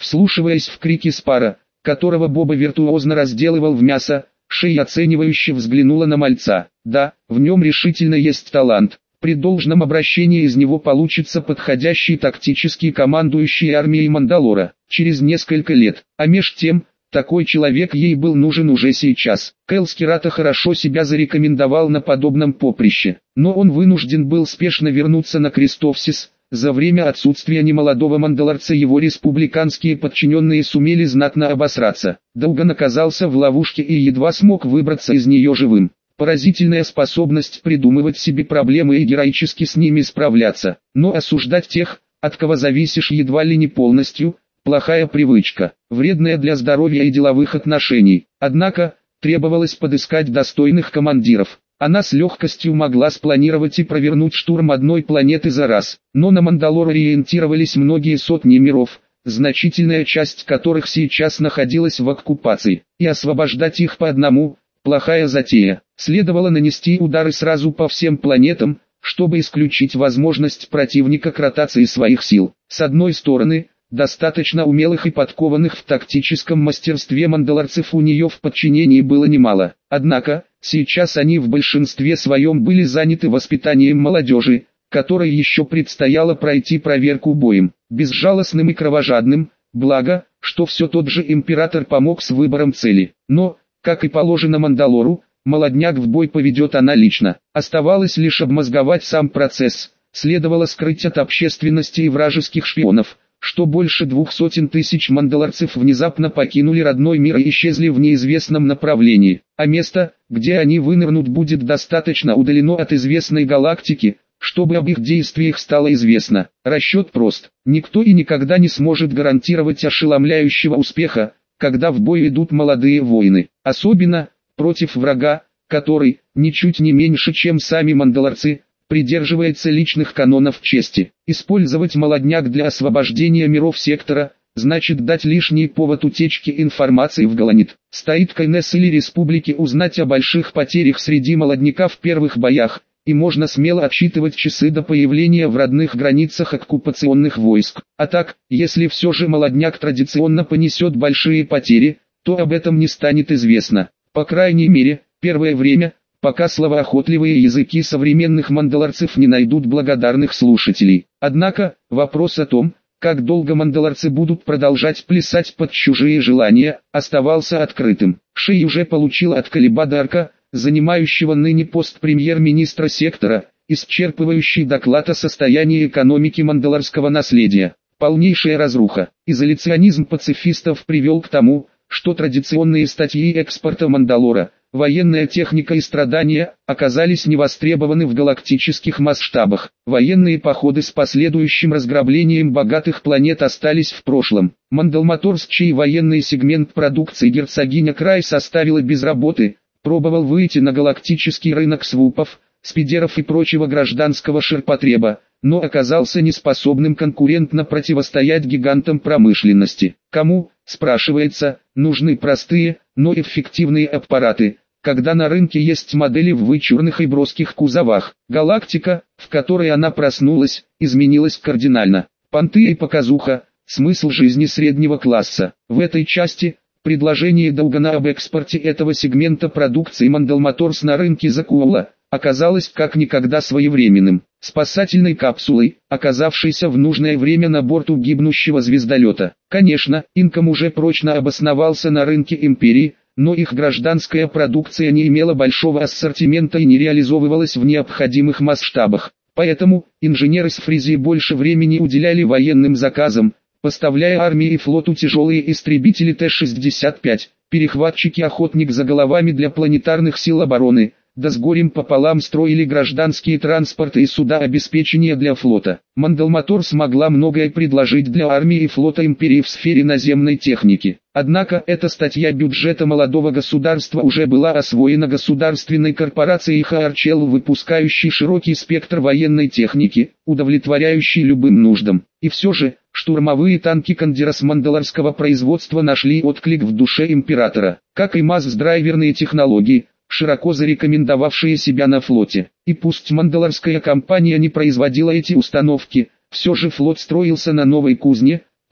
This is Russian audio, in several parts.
Вслушиваясь в крики Спара, которого Боба виртуозно разделывал в мясо, Шей оценивающе взглянула на мальца. Да, в нем решительно есть талант. При должном обращении из него получится подходящий тактический командующий армией Мандалора через несколько лет. А меж тем, такой человек ей был нужен уже сейчас. Кэл Скирата хорошо себя зарекомендовал на подобном поприще, но он вынужден был спешно вернуться на Крестовсис. За время отсутствия немолодого мандалорца его республиканские подчиненные сумели знатно обосраться. Долган оказался в ловушке и едва смог выбраться из нее живым. Поразительная способность придумывать себе проблемы и героически с ними справляться, но осуждать тех, от кого зависишь едва ли не полностью, плохая привычка, вредная для здоровья и деловых отношений. Однако, требовалось подыскать достойных командиров. Она с легкостью могла спланировать и провернуть штурм одной планеты за раз, но на Мандалор ориентировались многие сотни миров, значительная часть которых сейчас находилась в оккупации, и освобождать их по одному – плохая затея. Следовало нанести удары сразу по всем планетам, чтобы исключить возможность противника к ротации своих сил. С одной стороны, достаточно умелых и подкованных в тактическом мастерстве мандалорцев у нее в подчинении было немало, однако, сейчас они в большинстве своем были заняты воспитанием молодежи, которой еще предстояло пройти проверку боем, безжалостным и кровожадным, благо, что все тот же император помог с выбором цели. Но, как и положено Мандалору, молодняк в бой поведет она лично. Оставалось лишь обмозговать сам процесс, следовало скрыть от общественности и вражеских шпионов, что больше 200 тысяч мандалорцев внезапно покинули родной мир и исчезли в неизвестном направлении, а место, где они вынырнут, будет достаточно удалено от известной галактики, чтобы об их действиях стало известно. Расчет прост. Никто и никогда не сможет гарантировать ошеломляющего успеха, когда в бой идут молодые воины, особенно против врага, который, ничуть не меньше чем сами мандалорцы, придерживается личных канонов чести. Использовать молодняк для освобождения миров сектора, значит дать лишний повод утечке информации в Галанит. Стоит Кайнес или Республике узнать о больших потерях среди молодняка в первых боях, и можно смело отсчитывать часы до появления в родных границах оккупационных войск. А так, если все же молодняк традиционно понесет большие потери, то об этом не станет известно. По крайней мере, первое время, пока словоохотливые языки современных мандалорцев не найдут благодарных слушателей. Однако, вопрос о том, как долго мандалорцы будут продолжать плясать под чужие желания, оставался открытым. Шей уже получил от Калибадарка, занимающего ныне пост премьер-министра сектора, исчерпывающий доклад о состоянии экономики мандалорского наследия. Полнейшая разруха. Изоляционизм пацифистов привел к тому, что традиционные статьи экспорта Мандалора, военная техника и страдания, оказались невостребованы в галактических масштабах. Военные походы с последующим разграблением богатых планет остались в прошлом. Мандалмоторс, чей военный сегмент продукции герцогиня Крайс оставила без работы, пробовал выйти на галактический рынок свупов, спидеров и прочего гражданского ширпотреба, но оказался неспособным конкурентно противостоять гигантам промышленности. Кому, спрашивается, нужны простые, но эффективные аппараты, когда на рынке есть модели в вычурных и броских кузовах? Галактика, в которой она проснулась, изменилась кардинально. Понты и показуха, смысл жизни среднего класса. В этой части, предложение Долгана об экспорте этого сегмента продукции Мандалмоторс на рынке Закуола, оказалось как никогда своевременным. Спасательной капсулой, оказавшейся в нужное время на борту гибнущего звездолета. Конечно, Инком уже прочно обосновался на рынке Империи, но их гражданская продукция не имела большого ассортимента и не реализовывалась в необходимых масштабах. Поэтому, инженеры с Фризии больше времени уделяли военным заказам, поставляя армии и флоту тяжелые истребители Т-65, перехватчики «Охотник за головами» для планетарных сил обороны, да с горем пополам строили гражданские транспорты и суда обеспечения для флота. Мандалмотор смогла многое предложить для армии и флота Империи в сфере наземной техники. Однако эта статья бюджета молодого государства уже была освоена государственной корпорацией Хаарчел, выпускающей широкий спектр военной техники, удовлетворяющий любым нуждам. И все же, штурмовые танки Кондерас мандалорского производства нашли отклик в душе императора, как и масс-драйверные технологии, широко зарекомендовавшие себя на флоте. И пусть мандалорская компания не производила эти установки, все же флот строился на новой кузне,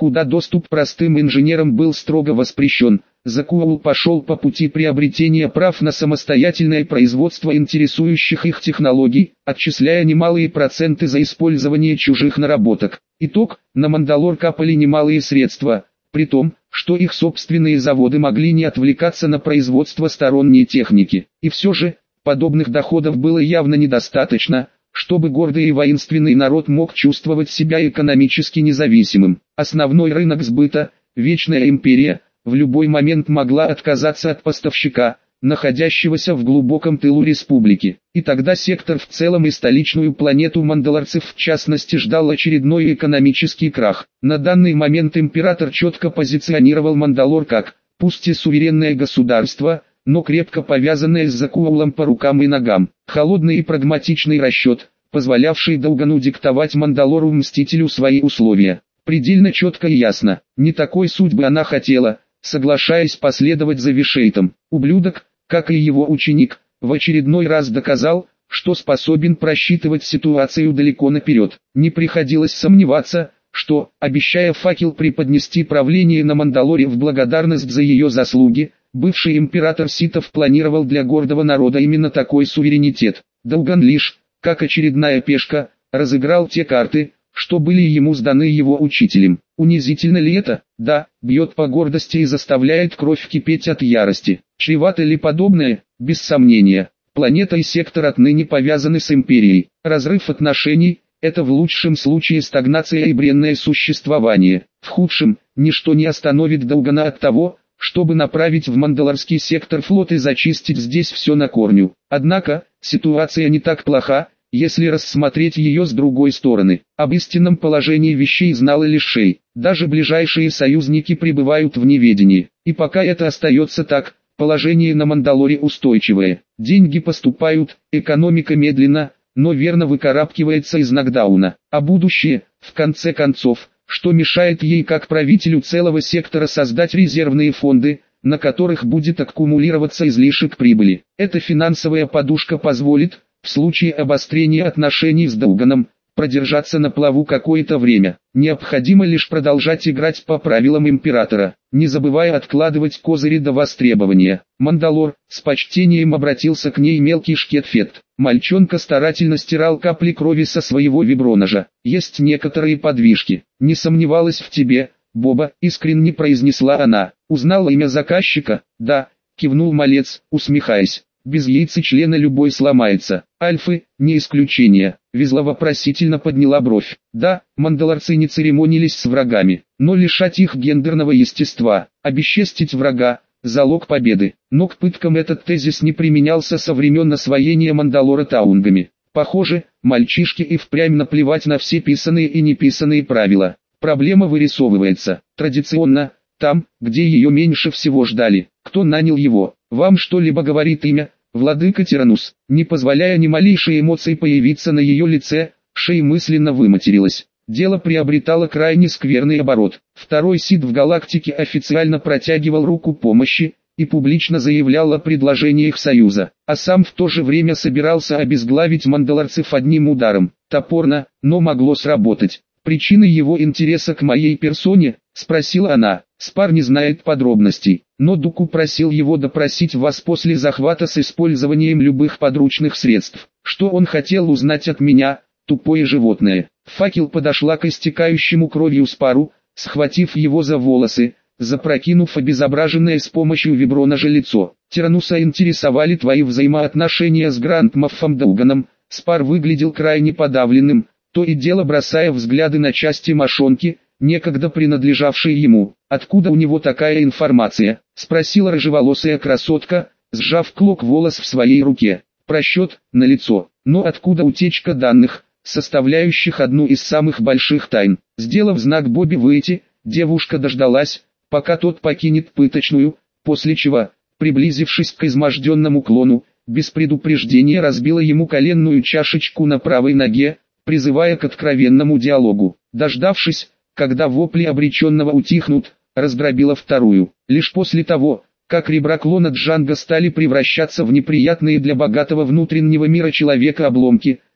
куда доступ простым инженерам был строго воспрещен. Закуоул пошел по пути приобретения прав на самостоятельное производство интересующих их технологий, отчисляя немалые проценты за использование чужих наработок. Итог: на Мандалор капали немалые средства, при том, что их собственные заводы могли не отвлекаться на производство сторонней техники. И все же, подобных доходов было явно недостаточно, чтобы гордый и воинственный народ мог чувствовать себя экономически независимым. Основной рынок сбыта, Вечная Империя, в любой момент могла отказаться от поставщика, находящегося в глубоком тылу республики. И тогда сектор в целом и столичную планету мандалорцев в частности ждал очередной экономический крах. На данный момент император четко позиционировал Мандалор как, пусть и суверенное государство, но крепко повязанное с Закуоулом по рукам и ногам. Холодный и прагматичный расчет, позволявший Долгану диктовать Мандалору-мстителю свои условия. Предельно четко и ясно, не такой судьбы она хотела, соглашаясь последовать за Вишейтом. Ублюдок, как и его ученик, в очередной раз доказал, что способен просчитывать ситуацию далеко наперед. Не приходилось сомневаться, что, обещая факел преподнести правление на Мандалоре в благодарность за ее заслуги, бывший император ситов планировал для гордого народа именно такой суверенитет. Долган лишь, как очередная пешка, разыграл те карты, что были ему сданы его учителем. Унизительно ли это? Да, бьет по гордости и заставляет кровь кипеть от ярости. Чревато ли подобное? Без сомнения. Планета и сектор отныне повязаны с империей. Разрыв отношений – это в лучшем случае стагнация и бренное существование. В худшем – ничто не остановит Долгана от того, чтобы направить в Мандалорский сектор флот и зачистить здесь все на корню. Однако, ситуация не так плоха, если рассмотреть ее с другой стороны. Об истинном положении вещей знал и лишь Шей. Даже ближайшие союзники пребывают в неведении. И пока это остается так, положение на Мандалоре устойчивое. Деньги поступают, экономика медленно, но верно выкарабкивается из нокдауна. А будущее, в конце концов, что мешает ей как правителю целого сектора создать резервные фонды, на которых будет аккумулироваться излишек прибыли. Эта финансовая подушка позволит, в случае обострения отношений с Долганом, продержаться на плаву какое-то время. Необходимо лишь продолжать играть по правилам императора, не забывая откладывать козыри до востребования. Мандалор с почтением обратился к ней мелкий Шкетфет. Мальчонка старательно стирал капли крови со своего виброножа. Есть некоторые подвижки. Не сомневалась в тебе, Боба, искренне произнесла она. Узнала имя заказчика? Да, кивнул малец, усмехаясь. Без яйцечлена любой сломается. Альфы, не исключение. Везла вопросительно подняла бровь. Да, мандалорцы не церемонились с врагами, но лишать их гендерного естества, обесчестить врага – залог победы. Но к пыткам этот тезис не применялся со времен освоения Мандалора таунгами. Похоже, мальчишке и впрямь наплевать на все писанные и неписанные правила. Проблема вырисовывается. Традиционно, там, где ее меньше всего ждали. Кто нанял его? Вам что-либо говорит имя? Владыка Тиранус. Не позволяя ни малейшей эмоции появиться на ее лице, Шей мысленно выматерилась. Дело приобретало крайне скверный оборот. Второй Сид в галактике официально протягивал руку помощи и публично заявлял о предложениях союза, а сам в то же время собирался обезглавить мандалорцев одним ударом. Топорно, но могло сработать. «Причины его интереса к моей персоне?» – спросила она. Спар не знает подробностей, но Дуку просил его допросить вас после захвата с использованием любых подручных средств. Что он хотел узнать от меня, тупое животное? Факел подошла к истекающему кровью Спару, схватив его за волосы, запрокинув обезображенное с помощью виброножа лицо. Тирануса интересовали твои взаимоотношения с Грандмаффом Долганом. Спар выглядел крайне подавленным, то и дело бросая взгляды на части мошонки, некогда принадлежавшие ему. «Откуда у него такая информация?» – спросила рыжеволосая красотка, сжав клок волос в своей руке. Просчет, налицо. Но откуда утечка данных, составляющих одну из самых больших тайн? Сделав знак Бобби выйти, девушка дождалась, пока тот покинет пыточную, после чего, приблизившись к изможденному клону, без предупреждения разбила ему коленную чашечку на правой ноге, призывая к откровенному диалогу. Дождавшись, когда вопли обреченного утихнут, раздробила вторую. Лишь после того, как ребра клона Джанга стали превращаться в неприятные для богатого внутреннего мира человека обломки,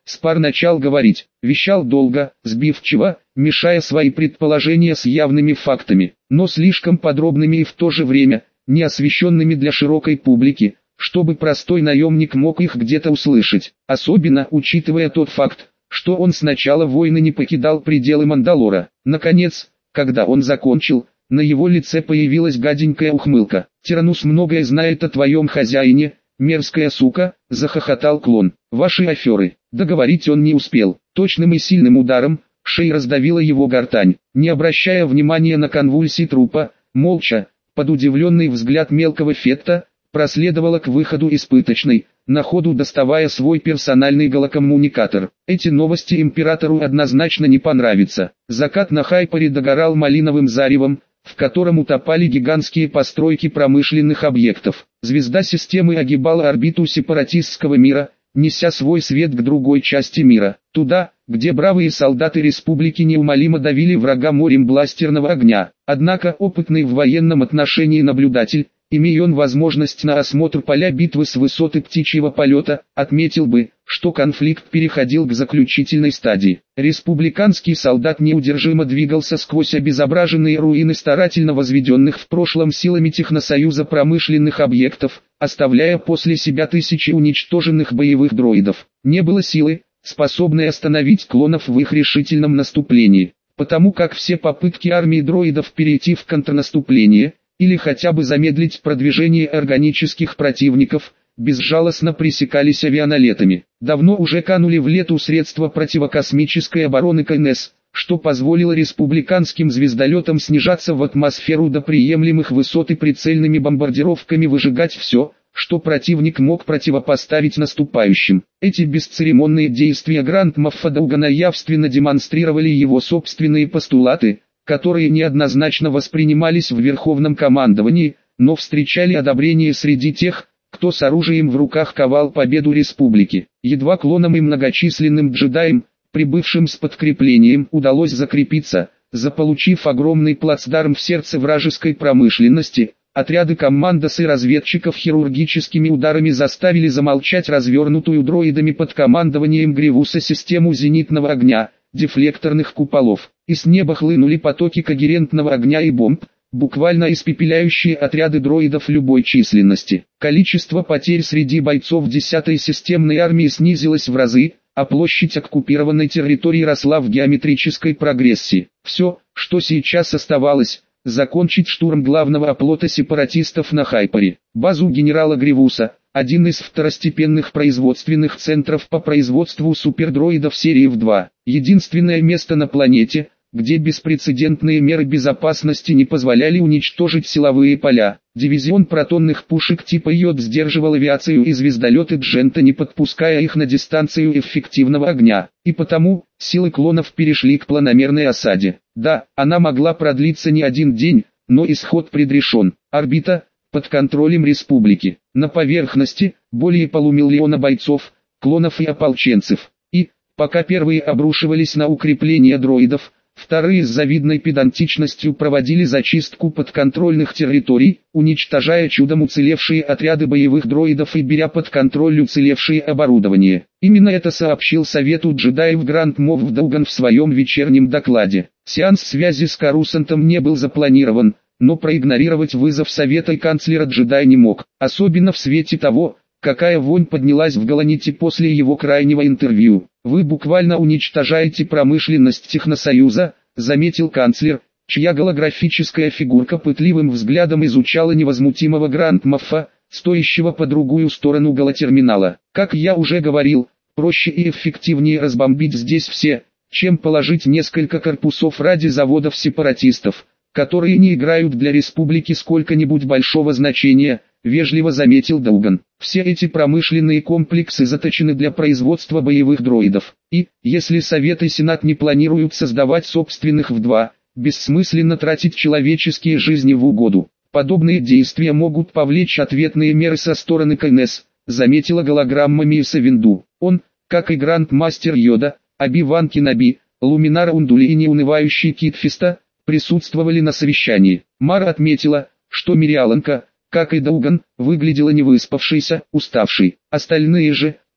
Спар начал говорить, вещал долго, сбивчиво, мешая свои предположения с явными фактами, но слишком подробными и в то же время, не освещенными для широкой публики, чтобы простой наемник мог их где-то услышать, особенно учитывая тот факт, что он с начала войны не покидал пределы Мандалора. Наконец, когда он закончил, на его лице появилась гаденькая ухмылка. «Тиранус многое знает о твоем хозяине, мерзкая сука», — захохотал клон. «Ваши аферы». Договорить он не успел. Точным и сильным ударом Шей раздавила его гортань. Не обращая внимания на конвульсии трупа, молча, под удивленный взгляд мелкого Фетта, проследовала к выходу испыточной, на ходу доставая свой персональный голокоммуникатор. Эти новости императору однозначно не понравятся. Закат на Хайпере догорал малиновым заревом, в котором утопали гигантские постройки промышленных объектов. Звезда системы огибала орбиту сепаратистского мира, неся свой свет к другой части мира, туда, где бравые солдаты республики неумолимо давили врага морем бластерного огня. Однако опытный в военном отношении наблюдатель, имея он возможность на осмотр поля битвы с высоты птичьего полета, отметил бы, что конфликт переходил к заключительной стадии. Республиканский солдат неудержимо двигался сквозь обезображенные руины старательно возведенных в прошлом силами Техносоюза промышленных объектов, оставляя после себя тысячи уничтоженных боевых дроидов. Не было силы, способной остановить клонов в их решительном наступлении, потому как все попытки армии дроидов перейти в контрнаступление, или хотя бы замедлить продвижение органических противников, безжалостно пресекались авианалетами. Давно уже канули в лету средства противокосмической обороны КНС, что позволило республиканским звездолетам снижаться в атмосферу до приемлемых высот и прицельными бомбардировками выжигать все, что противник мог противопоставить наступающим. Эти бесцеремонные действия Гранд Моффа Даугана явственно демонстрировали его собственные постулаты, которые неоднозначно воспринимались в Верховном командовании, но встречали одобрение среди тех, кто с оружием в руках ковал победу республики. Едва клонам и многочисленным джедаям, прибывшим с подкреплением, удалось закрепиться, заполучив огромный плацдарм в сердце вражеской промышленности, отряды командос и разведчиков хирургическими ударами заставили замолчать развернутую дроидами под командованием Гривуса систему зенитного огня, дефлекторных куполов, и с неба хлынули потоки когерентного огня и бомб, буквально испепеляющие отряды дроидов любой численности. Количество потерь среди бойцов 10-й системной армии снизилось в разы, а площадь оккупированной территории росла в геометрической прогрессии. Все, что сейчас оставалось, закончить штурм главного оплота сепаратистов на Хайпере. Базу генерала Гривуса, один из второстепенных производственных центров по производству супердроидов серии В2, единственное место на планете, где беспрецедентные меры безопасности не позволяли уничтожить силовые поля. Дивизион протонных пушек типа Йод сдерживал авиацию и звездолеты Джента, не подпуская их на дистанцию эффективного огня, и потому силы клонов перешли к планомерной осаде. Да, она могла продлиться не один день, но исход предрешен. Орбита под контролем республики. На поверхности более полумиллиона бойцов, клонов и ополченцев. И, пока первые обрушивались на укрепления дроидов, вторые с завидной педантичностью проводили зачистку подконтрольных территорий, уничтожая чудом уцелевшие отряды боевых дроидов и беря под контроль уцелевшее оборудование. Именно это сообщил Совету джедаев Гранд Мофф Дауган в своем вечернем докладе. Сеанс связи с Корусантом не был запланирован, но проигнорировать вызов Совета и канцлера джедай не мог, особенно в свете того, какая вонь поднялась в Галаните после его крайнего интервью. «Вы буквально уничтожаете промышленность Техносоюза», — заметил канцлер, чья голографическая фигурка пытливым взглядом изучала невозмутимого Гранд Моффа, стоящего по другую сторону голотерминала. «Как я уже говорил, проще и эффективнее разбомбить здесь все, чем положить несколько корпусов ради заводов сепаратистов, которые не играют для республики сколько-нибудь большого значения», — вежливо заметил Дауган. «Все эти промышленные комплексы заточены для производства боевых дроидов, и, если Совет и Сенат не планируют создавать собственных В2, бессмысленно тратить человеческие жизни в угоду. Подобные действия могут повлечь ответные меры со стороны КНС», — заметила голограмма Миса Винду. Он, как и Гранд-мастер Йода, Оби-Ван Кеноби, Луминара Ундули и неунывающий Кит Фиста, присутствовали на совещании. Мара отметила, что Мириаланка, как и Дауган, выглядела невыспавшейся, уставшей. Остальные же,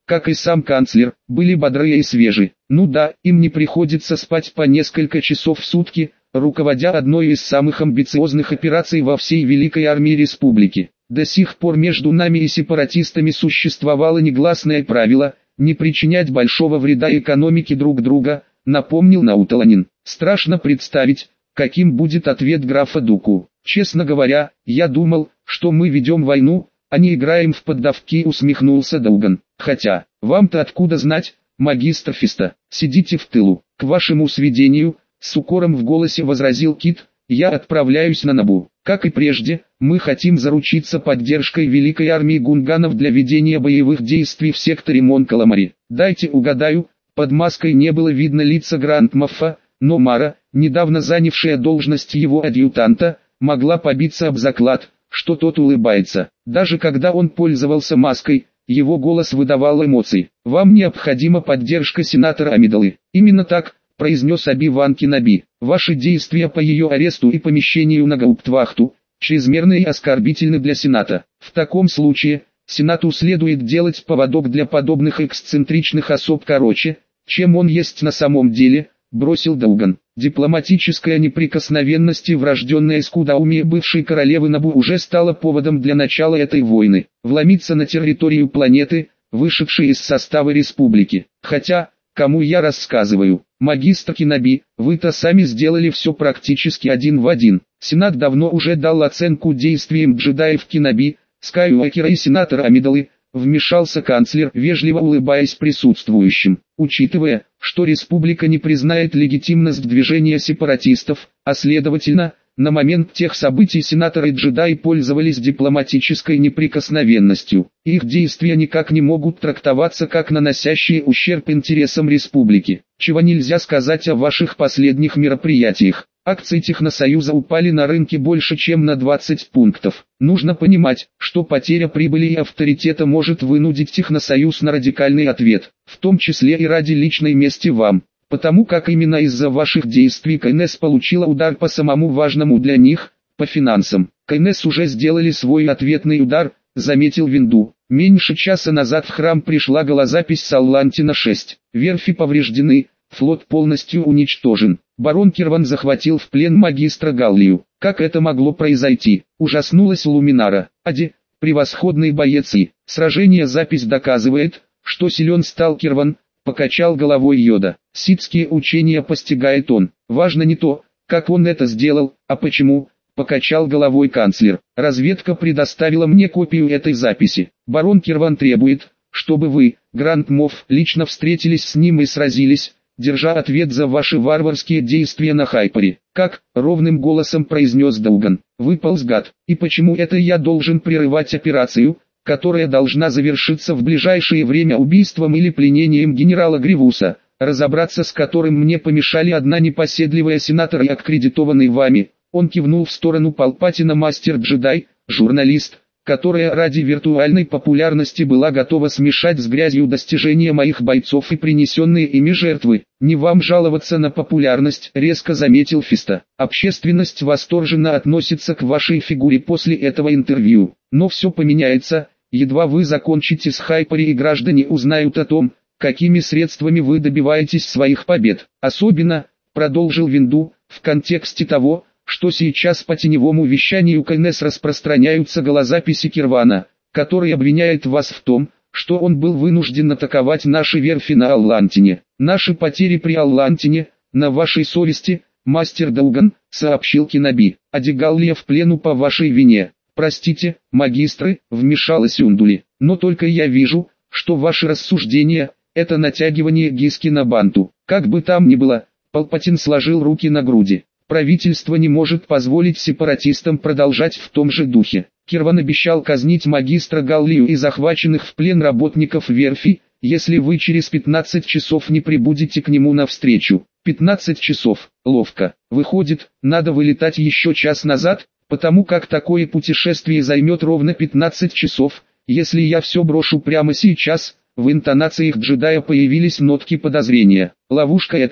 как и сам канцлер, были бодрые и свежи. Ну да, им не приходится спать по несколько часов в сутки, руководя одной из самых амбициозных операций во всей Великой армии республики. До сих пор между нами и сепаратистами существовало негласное правило не причинять большого вреда экономике друг друга, напомнил Науталанин. Страшно представить, каким будет ответ графа Дуку. Честно говоря, я думал, что мы ведем войну, а не играем в поддавки, усмехнулся Дауган. Хотя, вам-то откуда знать, магистр Фиста, сидите в тылу. К вашему сведению, с укором в голосе возразил Кит, я отправляюсь на Набу. Как и прежде, мы хотим заручиться поддержкой Великой армии гунганов для ведения боевых действий в секторе Мон-Каламари. Дайте угадаю, под маской не было видно лица Гранд-Моффа, но Мара, недавно занявшая должность его адъютанта, могла побиться об заклад, что тот улыбается. Даже когда он пользовался маской, его голос выдавал эмоции. «Вам необходима поддержка сенатора Амидалы». «Именно так», — произнес Оби-Ван Кеноби. «Ваши действия по ее аресту и помещению на гауптвахту чрезмерны и оскорбительны для Сената. В таком случае, Сенату следует делать поводок для подобных эксцентричных особ короче, чем он есть на самом деле», — бросил Дауган. Дипломатическая неприкосновенность и врожденное скудоумие бывшей королевы Набу уже стало поводом для начала этой войны. Вломиться на территорию планеты, вышедшей из состава республики. Хотя, кому я рассказываю, магистр Кеноби, вы-то сами сделали все практически один в один. Сенат давно уже дал оценку действиям джедаев Кеноби, Скайуокера и сенатора Амидалы, вмешался канцлер, вежливо улыбаясь присутствующим. Учитывая, что республика не признает легитимность движения сепаратистов, а следовательно, на момент тех событий сенаторы и джедаи пользовались дипломатической неприкосновенностью. Их действия никак не могут трактоваться как наносящие ущерб интересам республики. Чего нельзя сказать о ваших последних мероприятиях. Акции Техносоюза упали на рынке больше чем на 20 пунктов. Нужно понимать, что потеря прибыли и авторитета может вынудить Техносоюз на радикальный ответ, в том числе и ради личной мести вам. Потому как именно из-за ваших действий КНС получила удар по самому важному для них, по финансам. КНС уже сделали свой ответный удар, заметил Винду. Меньше часа назад в храм пришла голозапись с Аллантина-6. Верфи повреждены, флот полностью уничтожен. Барон Кирван захватил в плен магистра Галлию. Как это могло произойти? Ужаснулась Луминара. Ади, превосходный боец и сражение запись доказывает, что силен стал Кирван, покачал головой Йода. Ситские учения постигает он. Важно не то, как он это сделал, а почему, покачал головой канцлер. Разведка предоставила мне копию этой записи. Барон Кирван требует, чтобы вы, Гранд-Мофф, лично встретились с ним и сразились, держа ответ за ваши варварские действия на Хайпере. Как, ровным голосом произнес Дауган. Выполз гад. И почему это я должен прерывать операцию, которая должна завершиться в ближайшее время убийством или пленением генерала Гривуса, разобраться с которым мне помешали одна непоседливая сенатор и аккредитованный вами. Он кивнул в сторону Палпатина мастер-джедай, журналист, которая ради виртуальной популярности была готова смешать с грязью достижения моих бойцов и принесенные ими жертвы. «Не вам жаловаться на популярность», — резко заметил Фиста. «Общественность восторженно относится к вашей фигуре после этого интервью. Но все поменяется, едва вы закончите с Хайпери и граждане узнают о том, какими средствами вы добиваетесь своих побед. Особенно», — продолжил Винду, — «в контексте того, что сейчас по теневому вещанию КНС распространяются голозаписи Кирвана, который обвиняет вас в том, что он был вынужден атаковать наши верфи на Аллантине. Наши потери при Аллантине, на вашей совести, мастер Дауган», — сообщил Кеноби. «Ади Галлия в плену по вашей вине». «Простите, магистры», — вмешалась Ундули, — «но только я вижу, что ваши рассуждения — это натягивание Гиски на банту. Как бы там ни было», — Палпатин сложил руки на груди. «Правительство не может позволить сепаратистам продолжать в том же духе. Кирван обещал казнить магистра Галлию и захваченных в плен работников верфи, если вы через 15 часов не прибудете к нему навстречу». 15 часов, ловко. Выходит, надо вылетать еще час назад, потому как такое путешествие займет ровно 15 часов, если я все брошу прямо сейчас. В интонациях джедая появились нотки подозрения. «Ловушка это»,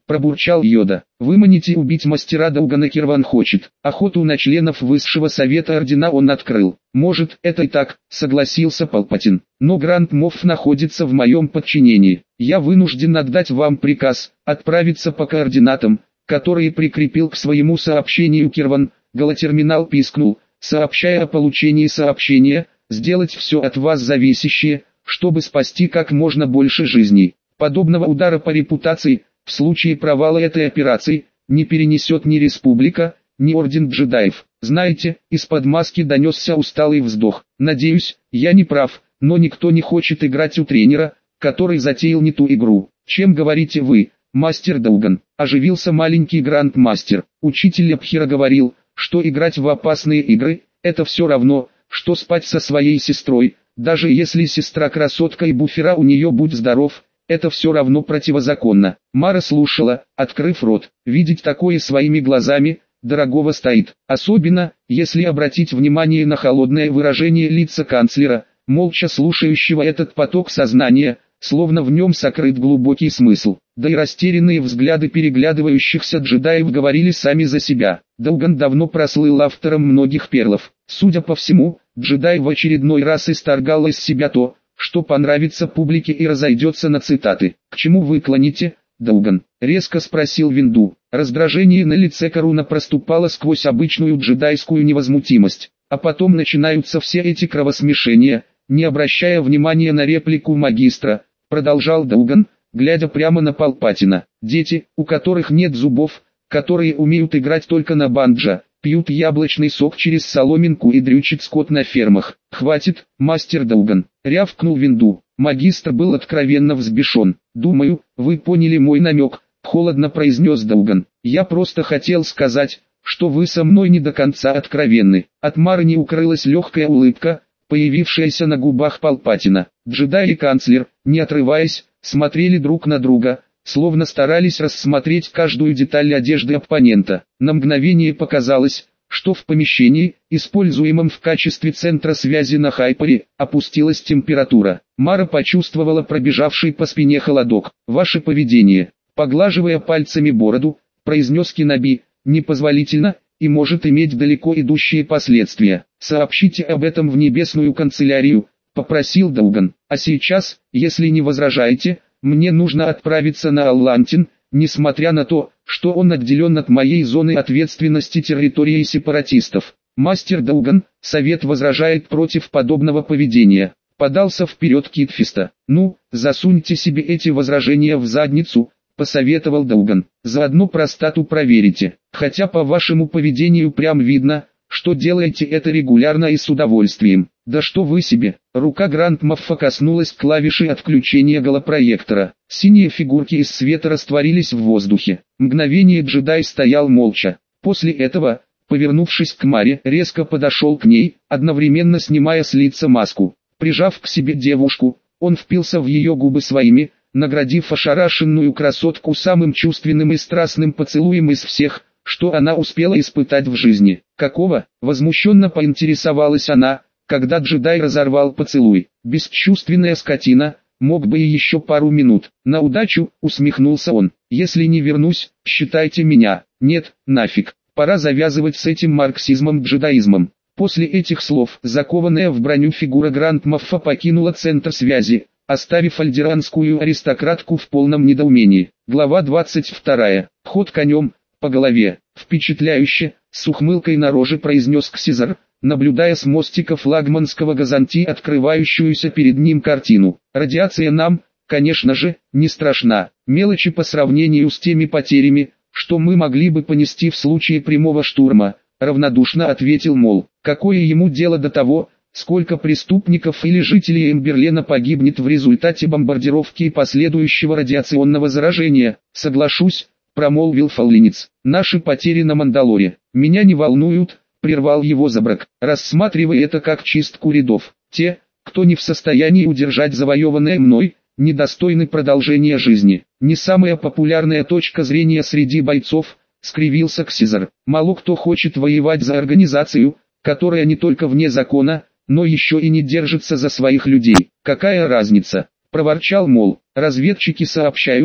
пробурчал Йода. Выманить и убить мастера Даугана Кирван хочет. Охоту на членов Высшего Совета Ордена он открыл. Может, это и так, согласился Палпатин. Но Гранд Мофф находится в моем подчинении. Я вынужден отдать вам приказ, отправиться по координатам, которые прикрепил к своему сообщению Кирван. Голотерминал пискнул, сообщая о получении сообщения, сделать все от вас зависящее, чтобы спасти как можно больше жизней. Подобного удара по репутации, в случае провала этой операции, не перенесет ни Республика, ни Орден Джедаев. Знаете, из-под маски донесся усталый вздох. Надеюсь, я не прав, но никто не хочет играть у тренера, который затеял не ту игру. Чем говорите вы, мастер Дауган? Оживился маленький грандмастер. Учитель Абхира говорил, что играть в опасные игры – это все равно, что спать со своей сестрой, даже если сестра красотка и буфера у нее будь здоров, это все равно противозаконно. Мара слушала, открыв рот. Видеть такое своими глазами дорогого стоит. Особенно, если обратить внимание на холодное выражение лица канцлера, молча слушающего этот поток сознания, словно в нем сокрыт глубокий смысл. Да и растерянные взгляды переглядывающихся джедаев говорили сами за себя. Дауган давно прослыл автором многих перлов. Судя по всему, джедай в очередной раз исторгал из себя то, что понравится публике и разойдется на цитаты. «К чему вы клоните, Дауган?» — резко спросил Винду. Раздражение на лице Каруна проступало сквозь обычную джедайскую невозмутимость. А потом начинаются все эти кровосмешения, не обращая внимания на реплику магистра, продолжал Дауган, глядя прямо на Палпатина. «Дети, у которых нет зубов, которые умеют играть только на банджо, пьют яблочный сок через соломинку и дрючат скот на фермах. Хватит, мастер Дауган!» — рявкнул Винду. Магистр был откровенно взбешен. «Думаю, вы поняли мой намек», — холодно произнес Дауган. «Я просто хотел сказать, что вы со мной не до конца откровенны». От Мары не укрылась легкая улыбка, появившаяся на губах Палпатина. Джедай и канцлер, не отрываясь, смотрели друг на друга, словно старались рассмотреть каждую деталь одежды оппонента. На мгновение показалось, что в помещении, используемом в качестве центра связи на Хайпере, опустилась температура. Мара почувствовала пробежавший по спине холодок. «Ваше поведение», поглаживая пальцами бороду, произнес Кеноби, «непозволительно и может иметь далеко идущие последствия. Сообщите об этом в Небесную канцелярию», попросил Дауган. «А сейчас, если не возражаете, мне нужно отправиться на Аллантин, несмотря на то, что он отделен от моей зоны ответственности территорией сепаратистов». «Мастер Дауган, совет возражает против подобного поведения», подался вперед Китфиста. «Ну, засуньте себе эти возражения в задницу», посоветовал Дауган. «Заодно простату проверите, хотя по вашему поведению прям видно, что делаете это регулярно и с удовольствием». «Да что вы себе!» Рука Гранд Моффа коснулась клавиши отключения голопроектора. Синие фигурки из света растворились в воздухе. Мгновение джедай стоял молча. После этого, повернувшись к Маре, резко подошел к ней, одновременно снимая с лица маску. Прижав к себе девушку, он впился в ее губы своими, наградив ошарашенную красотку самым чувственным и страстным поцелуем из всех, что она успела испытать в жизни. «Какого?» — возмущенно поинтересовалась она, когда джедай разорвал поцелуй. «Бесчувственная скотина, мог бы и еще пару минут». «На удачу», — усмехнулся он. «Если не вернусь, считайте меня». «Нет, нафиг, пора завязывать с этим марксизмом-джедаизмом». После этих слов закованная в броню фигура Гранд Моффа покинула центр связи, оставив альдеранскую аристократку в полном недоумении. Глава 22. Ход конем, по голове. «Впечатляюще», — с ухмылкой на роже произнес Ксизар, наблюдая с мостика флагманского Газанти открывающуюся перед ним картину. «Радиация нам, конечно же, не страшна. Мелочи по сравнению с теми потерями, что мы могли бы понести в случае прямого штурма», равнодушно ответил Мол. «Какое ему дело до того, сколько преступников или жителей Эмберлена погибнет в результате бомбардировки и последующего радиационного заражения?» «Соглашусь», — промолвил Фаулинец. «Наши потери на Мандалоре меня не волнуют», — прервал его Забрак, рассматривая это как чистку рядов. «Те, кто не в состоянии удержать завоеванное мной, недостойны продолжения жизни». «Не самая популярная точка зрения среди бойцов», — скривился Ксизар. «Мало кто хочет воевать за организацию, которая не только вне закона, но еще и не держится за своих людей». «Какая разница?» — проворчал Мол. «Разведчики сообщают,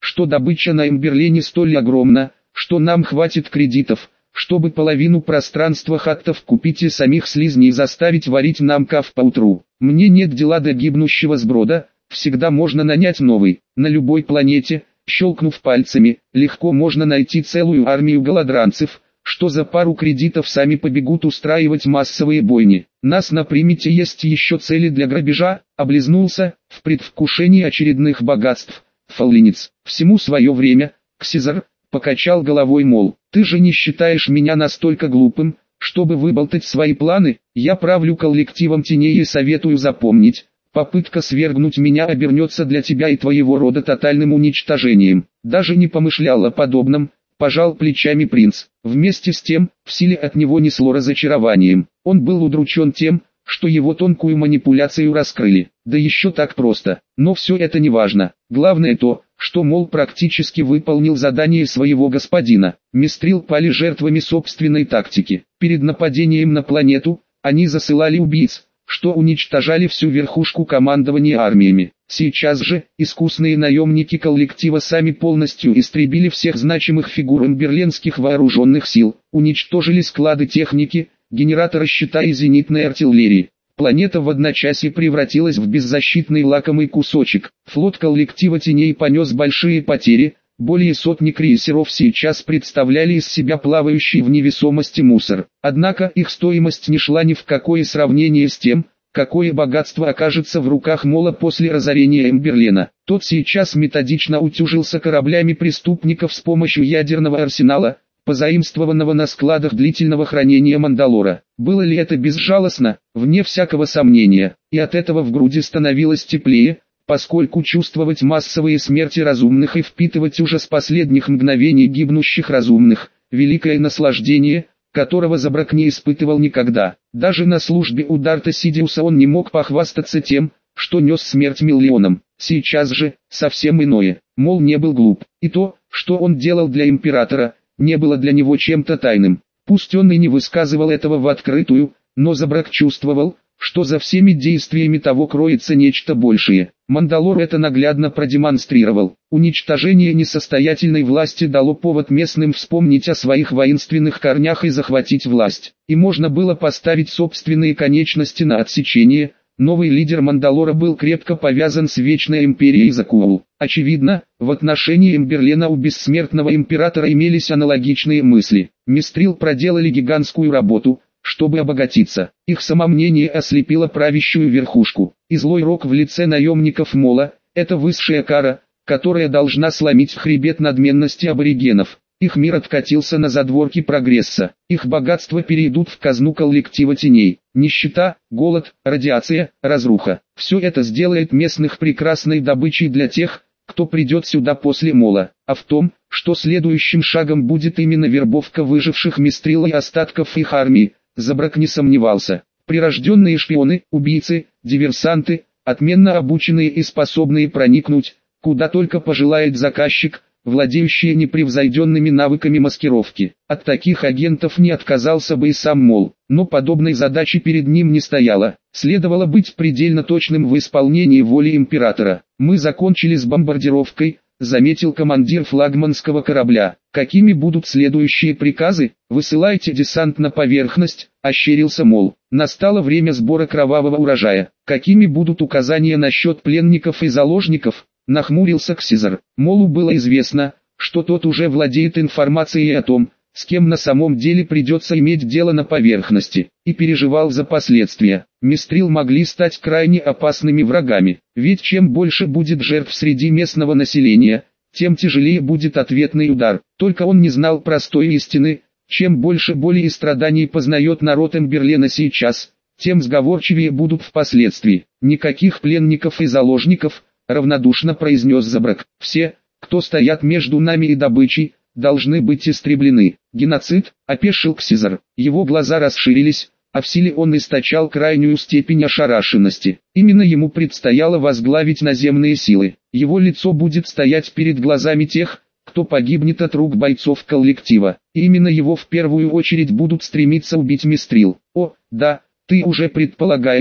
что добыча на Эмберлене столь огромна, что нам хватит кредитов, чтобы половину пространства хаттов купить и самих слизней заставить варить нам каф поутру. Мне нет дела до гибнущего сброда, всегда можно нанять новый. На любой планете, щелкнув пальцами, легко можно найти целую армию голодранцев, что за пару кредитов сами побегут устраивать массовые бойни. Нас на примете есть еще цели для грабежа, облизнулся, в предвкушении очередных богатств. Фаулинец, всему свое время, Ксизар, покачал головой, мол, ты же не считаешь меня настолько глупым, чтобы выболтать свои планы? Я правлю коллективом теней и советую запомнить, попытка свергнуть меня обернется для тебя и твоего рода тотальным уничтожением. Даже не помышлял о подобном, пожал плечами принц. Вместе с тем, в силе от него несло разочарованием. Он был удручен тем, что его тонкую манипуляцию раскрыли. Да еще так просто. Но все это не важно. Главное то, что Мол практически выполнил задание своего господина. Мистрил пали жертвами собственной тактики. Перед нападением на планету, они засылали убийц, что уничтожали всю верхушку командования армиями. Сейчас же, искусные наемники коллектива сами полностью истребили всех значимых фигур эмберленских вооруженных сил, уничтожили склады техники, генераторы щита и зенитной артиллерии. Планета в одночасье превратилась в беззащитный лакомый кусочек. Флот коллектива теней понес большие потери, более сотни крейсеров сейчас представляли из себя плавающий в невесомости мусор. Однако их стоимость не шла ни в какое сравнение с тем, какое богатство окажется в руках Мола после разорения Эмберлена. Тот сейчас методично утюжился кораблями преступников с помощью ядерного арсенала, позаимствованного на складах длительного хранения Мандалора. Было ли это безжалостно? Вне всякого сомнения. И от этого в груди становилось теплее, поскольку чувствовать массовые смерти разумных и впитывать ужас последних мгновений гибнущих разумных – великое наслаждение, которого Забрак не испытывал никогда. Даже на службе у Дарта Сидиуса он не мог похвастаться тем, что нес смерть миллионам. Сейчас же, совсем иное. Мол, не был глуп. И то, что он делал для Императора, не было для него чем-то тайным. Пусть он и не высказывал этого в открытую, но Забрак чувствовал, что за всеми действиями того кроется нечто большее. Мандалор это наглядно продемонстрировал. Уничтожение несостоятельной власти дало повод местным вспомнить о своих воинственных корнях и захватить власть. И можно было поставить собственные конечности на отсечение. Новый лидер Мандалора был крепко повязан с Вечной Империей Закуул. Очевидно, в отношении Эмберлена у бессмертного императора имелись аналогичные мысли. Мистрил проделали гигантскую работу, чтобы обогатиться. Их самомнение ослепило правящую верхушку. И злой рок в лице наемников Мола – это высшая кара, которая должна сломить хребет надменности аборигенов. Их мир откатился на задворки прогресса. Их богатства перейдут в казну коллектива теней. Нищета, голод, радиация, разруха. Все это сделает местных прекрасной добычей для тех, кто придет сюда после Мола. А в том, что следующим шагом будет именно вербовка выживших Мистрила и остатков их армии, Забрак не сомневался. Прирожденные шпионы, убийцы, диверсанты, отменно обученные и способные проникнуть, куда только пожелает заказчик, владеющие непревзойденными навыками маскировки. От таких агентов не отказался бы и сам Мол, но подобной задачи перед ним не стояло. Следовало быть предельно точным в исполнении воли Императора. «Мы закончили с бомбардировкой», — заметил командир флагманского корабля. «Какими будут следующие приказы? Высылайте десант на поверхность», — ощерился Мол. Настало время сбора кровавого урожая. «Какими будут указания насчет пленников и заложников?» — нахмурился Ксизар. Молу было известно, что тот уже владеет информацией о том, с кем на самом деле придется иметь дело на поверхности, и переживал за последствия. Мистрил могли стать крайне опасными врагами, ведь чем больше будет жертв среди местного населения, тем тяжелее будет ответный удар. Только он не знал простой истины: чем больше боли и страданий познает народ Эмберлена сейчас, тем сговорчивее будут впоследствии. «Никаких пленников и заложников», — равнодушно произнес Забрак. «Все, кто стоят между нами и добычей, должны быть истреблены». «Геноцид?» — опешил Ксизар. Его глаза расширились, а в силе он источал крайнюю степень ошарашенности. Именно ему предстояло возглавить наземные силы. Его лицо будет стоять перед глазами тех, кто погибнет от рук бойцов коллектива. И именно его в первую очередь будут стремиться убить Мистрил. «О, да, ты уже предполагаешь», —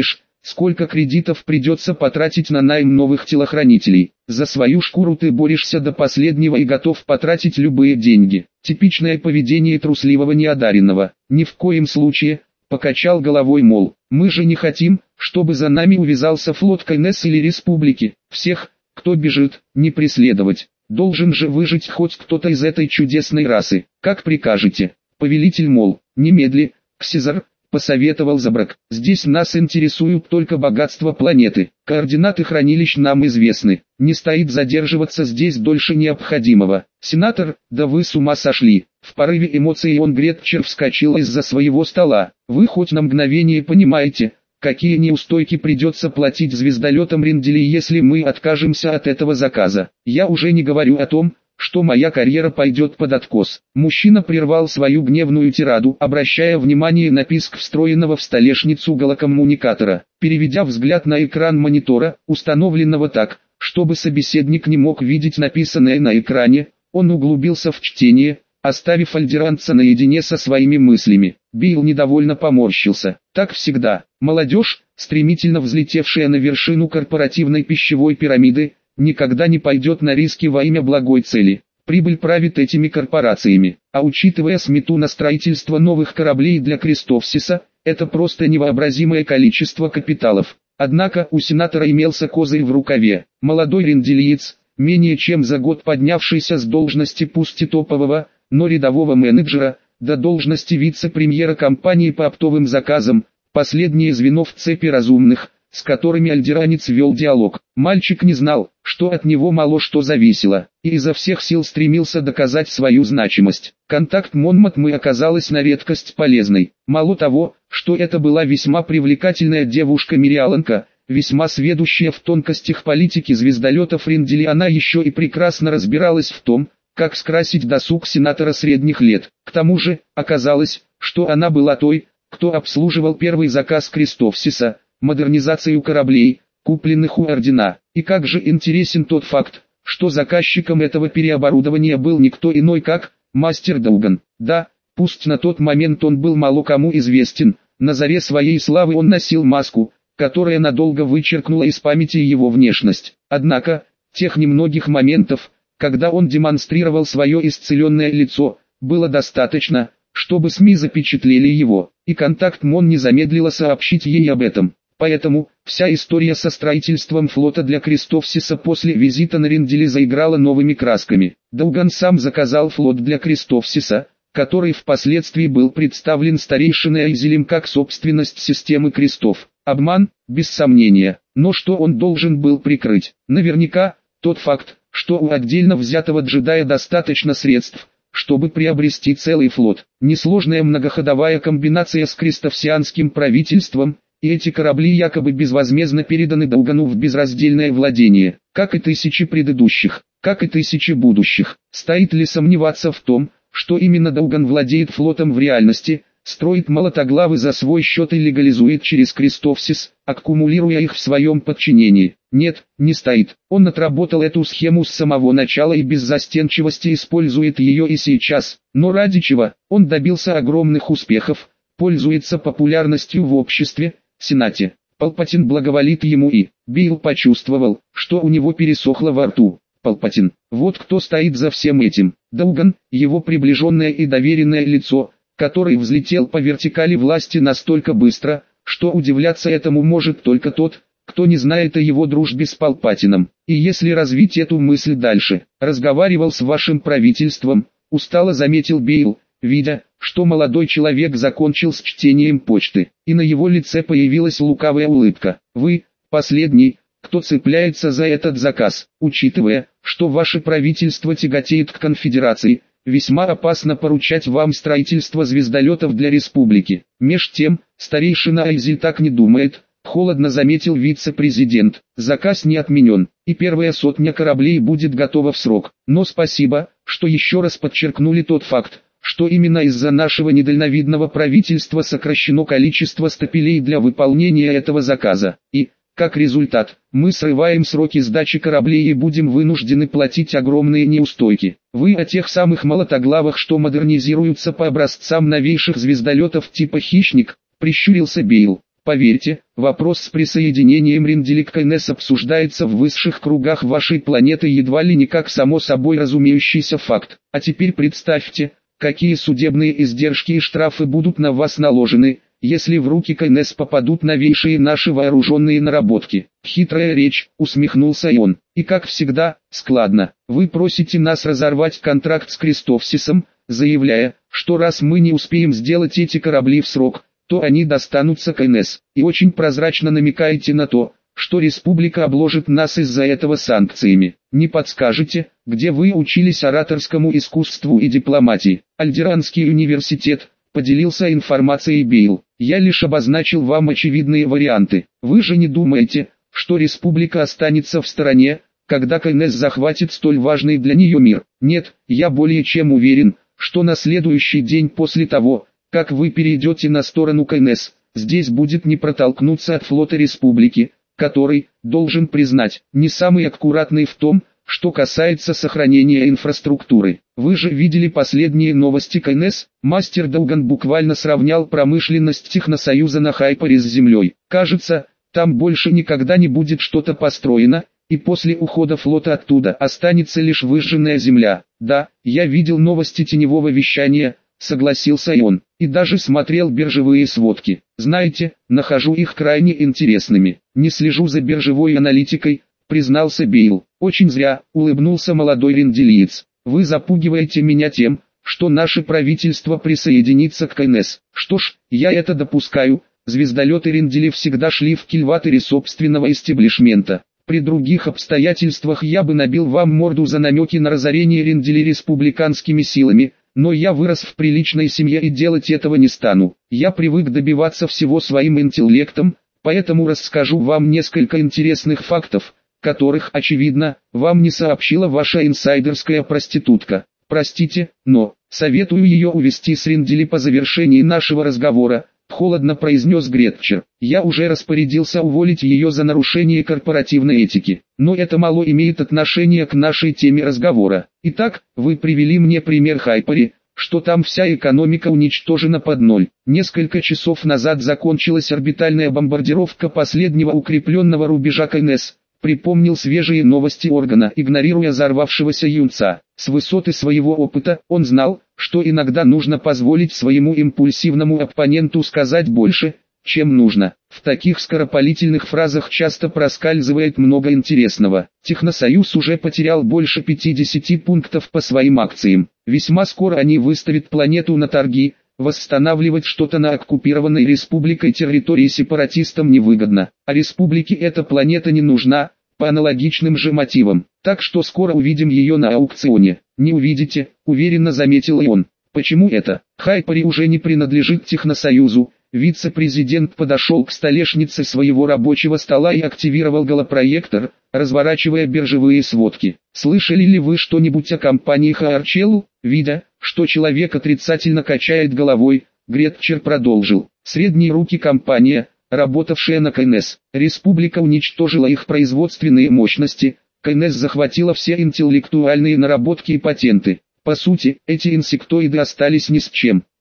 сколько кредитов придется потратить на найм новых телохранителей. За свою шкуру ты борешься до последнего и готов потратить любые деньги. Типичное поведение трусливого неодаренного. Ни в коем случае, покачал головой Мол. Мы же не хотим, чтобы за нами увязался флот КНС или Республики. Всех, кто бежит, не преследовать. Должен же выжить хоть кто-то из этой чудесной расы. Как прикажете. Повелитель Мол, немедли, Ксизар, посоветовал Забрак. Здесь нас интересуют только богатства планеты. Координаты хранилищ нам известны. Не стоит задерживаться здесь дольше необходимого. Сенатор, да вы с ума сошли. В порыве эмоций он Гретчер вскочил из-за своего стола. Вы хоть на мгновение понимаете, какие неустойки придется платить звездолетам Рендели, если мы откажемся от этого заказа. Я уже не говорю о том, что моя карьера пойдет под откос. Мужчина прервал свою гневную тираду, обращая внимание на писк встроенного в столешницу голокоммуникатора. Переведя взгляд на экран монитора, установленного так, чтобы собеседник не мог видеть написанное на экране, он углубился в чтение, оставив альдеранца наедине со своими мыслями. Билл недовольно поморщился. Так всегда. Молодежь, стремительно взлетевшая на вершину корпоративной пищевой пирамиды, никогда не пойдет на риски во имя благой цели. Прибыль правит этими корпорациями, а учитывая смету на строительство новых кораблей для Крестовсиса, это просто невообразимое количество капиталов. Однако у сенатора имелся козырь в рукаве. Молодой ренделиец, менее чем за год поднявшийся с должности пусть и топового, но рядового менеджера, до должности вице-премьера компании по оптовым заказам, последнее звено в цепи разумных, с которыми альдеранец вел диалог. Мальчик не знал, что от него мало что зависело, и изо всех сил стремился доказать свою значимость. Контакт Монмот оказалась на редкость полезной. Мало того, что это была весьма привлекательная девушка-мириаланка, весьма сведущая в тонкостях политики звездолетов Рендели, она еще и прекрасно разбиралась в том, как скрасить досуг сенатора средних лет. К тому же, оказалось, что она была той, кто обслуживал первый заказ Крестовсиса, модернизацию кораблей, купленных у Ордена. И как же интересен тот факт, что заказчиком этого переоборудования был никто иной как мастер Дауган. Да, пусть на тот момент он был мало кому известен, на заре своей славы он носил маску, которая надолго вычеркнула из памяти его внешность. Однако, тех немногих моментов, когда он демонстрировал свое исцеленное лицо, было достаточно, чтобы СМИ запечатлели его, и контакт Мон не замедлила сообщить ей об этом. Поэтому, вся история со строительством флота для Крестовсиса после визита на Рендели заиграла новыми красками. Дауган сам заказал флот для Крестовсиса, который впоследствии был представлен старейшиной Айзелем как собственность системы крестов. Обман, без сомнения, но что он должен был прикрыть? Наверняка, тот факт, что у отдельно взятого джедая достаточно средств, чтобы приобрести целый флот. Несложная многоходовая комбинация с крестовсианским правительством, и эти корабли якобы безвозмездно переданы Даугану в безраздельное владение, как и тысячи предыдущих, как и тысячи будущих. Стоит ли сомневаться в том, что именно Дауган владеет флотом в реальности, строит молотоглавы за свой счет и легализует через Крестовсис, аккумулируя их в своем подчинении? Нет, не стоит. Он отработал эту схему с самого начала и без застенчивости использует ее и сейчас. Но ради чего? Он добился огромных успехов, пользуется популярностью в обществе, Сенате. Палпатин благоволит ему, и Билл почувствовал, что у него пересохло во рту. Палпатин, вот кто стоит за всем этим. Дауган, его приближенное и доверенное лицо, который взлетел по вертикали власти настолько быстро, что удивляться этому может только тот, кто не знает о его дружбе с Палпатином. И если развить эту мысль дальше, разговаривал с вашим правительством, устало заметил Билл, видя, что молодой человек закончил с чтением почты, и на его лице появилась лукавая улыбка. Вы, последний, кто цепляется за этот заказ, учитывая, что ваше правительство тяготеет к конфедерации, весьма опасно поручать вам строительство звездолетов для республики. Меж тем, старейшина Айзель так не думает, холодно заметил вице-президент. Заказ не отменен, и первая сотня кораблей будет готова в срок. Но спасибо, что еще раз подчеркнули тот факт, что именно из-за нашего недальновидного правительства сокращено количество стапелей для выполнения этого заказа. И, как результат, мы срываем сроки сдачи кораблей и будем вынуждены платить огромные неустойки. Вы о тех самых молотоглавах, что модернизируются по образцам новейших звездолетов типа «Хищник», прищурился Билл. Поверьте, вопрос с присоединением Ренделя к КНС обсуждается в высших кругах вашей планеты едва ли не как само собой разумеющийся факт. А теперь представьте, какие судебные издержки и штрафы будут на вас наложены, если в руки КНС попадут новейшие наши вооруженные наработки. Хитрая речь, усмехнулся он. И как всегда, складно. Вы просите нас разорвать контракт с Крестовсисом, заявляя, что раз мы не успеем сделать эти корабли в срок, то они достанутся КНС. И очень прозрачно намекаете на то, что республика обложит нас из-за этого санкциями. Не подскажете, где вы учились ораторскому искусству и дипломатии? Альдеранский университет, поделился информацией Бейл. Я лишь обозначил вам очевидные варианты. Вы же не думаете, что республика останется в стороне, когда КНС захватит столь важный для нее мир? Нет, я более чем уверен, что на следующий день после того, как вы перейдете на сторону КНС, здесь будет не протолкнуться от флота республики, который, должен признать, не самый аккуратный в том, что касается сохранения инфраструктуры. Вы же видели последние новости КНС? Мастер Долган буквально сравнял промышленность Техносоюза на Хайпере с землей. Кажется, там больше никогда не будет что-то построено, и после ухода флота оттуда останется лишь выжженная земля. Да, я видел новости теневого вещания, согласился он, и даже смотрел биржевые сводки. Знаете, нахожу их крайне интересными. Не слежу за биржевой аналитикой, признался Бейл. Очень зря, улыбнулся молодой ренделиец. Вы запугиваете меня тем, что наше правительство присоединится к КНС. Что ж, я это допускаю. Звездолеты Рендели всегда шли в кильватере собственного истеблишмента. При других обстоятельствах я бы набил вам морду за намеки на разорение Рендели республиканскими силами, но я вырос в приличной семье и делать этого не стану. Я привык добиваться всего своим интеллектом, поэтому расскажу вам несколько интересных фактов, которых, очевидно, вам не сообщила ваша инсайдерская проститутка. Простите, но советую ее увезти с Рендели по завершении нашего разговора, холодно произнес Гретчер. Я уже распорядился уволить ее за нарушение корпоративной этики, но это мало имеет отношение к нашей теме разговора. Итак, вы привели мне пример Хайпери, что там вся экономика уничтожена под ноль. Несколько часов назад закончилась орбитальная бомбардировка последнего укрепленного рубежа КНС. Припомнил свежие новости органа, игнорируя взорвавшегося юнца. С высоты своего опыта, он знал, что иногда нужно позволить своему импульсивному оппоненту сказать больше, чем нужно. В таких скоропалительных фразах часто проскальзывает много интересного. Техносоюз уже потерял больше 50 пунктов по своим акциям. Весьма скоро они выставят планету на торги. Восстанавливать что-то на оккупированной республикой территории сепаратистам невыгодно, а республике эта планета не нужна, по аналогичным же мотивам. Так что скоро увидим ее на аукционе. Не увидите, уверенно заметил он. Почему это? Хайпери уже не принадлежит Техносоюзу. Вице-президент подошел к столешнице своего рабочего стола и активировал голопроектор, разворачивая биржевые сводки. Слышали ли вы что-нибудь о компании Хаарчелл? Видя, что человек отрицательно качает головой, Гретчер продолжил. Средние руки компания, работавшая на КНС. Республика уничтожила их производственные мощности, КНС захватила все интеллектуальные наработки и патенты. По сути, эти инсектоиды остались ни с чем.